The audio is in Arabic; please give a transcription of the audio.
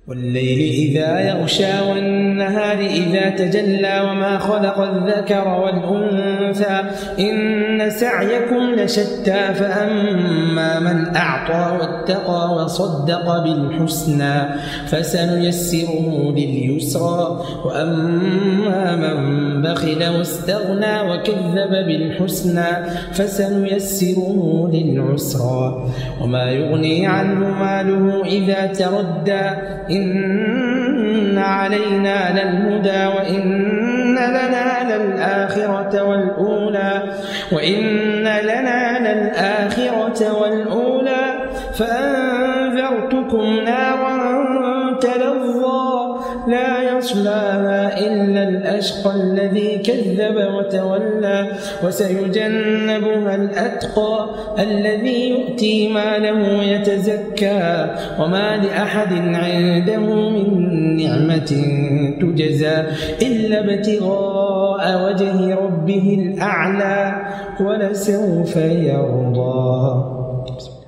والليل إذا يغشى والنهار إذا تجلى وما خلق الذكر والأنثى إن سعيكم لشتى فأما من أعطى واتقى وصدق بالحسنى فسنيسره لليسرى وأما من بخل واستغنى وكذب بالحسنى فسنيسره للعسرى وما يغني عنه ماله إذا تردى إن علينا للهدى وإن لنا للآخرة والأولى فأنذرتكم نارا تلظى لا يصلاها إلا الأشقى الذي كذب وتولى وسيجنبها الأتقى الذي يؤتي ماله يتزكى وما لأحد عنده من نعمة تجزى إلا ابتغاء وجه ربه الأعلى ولسوف يرضى.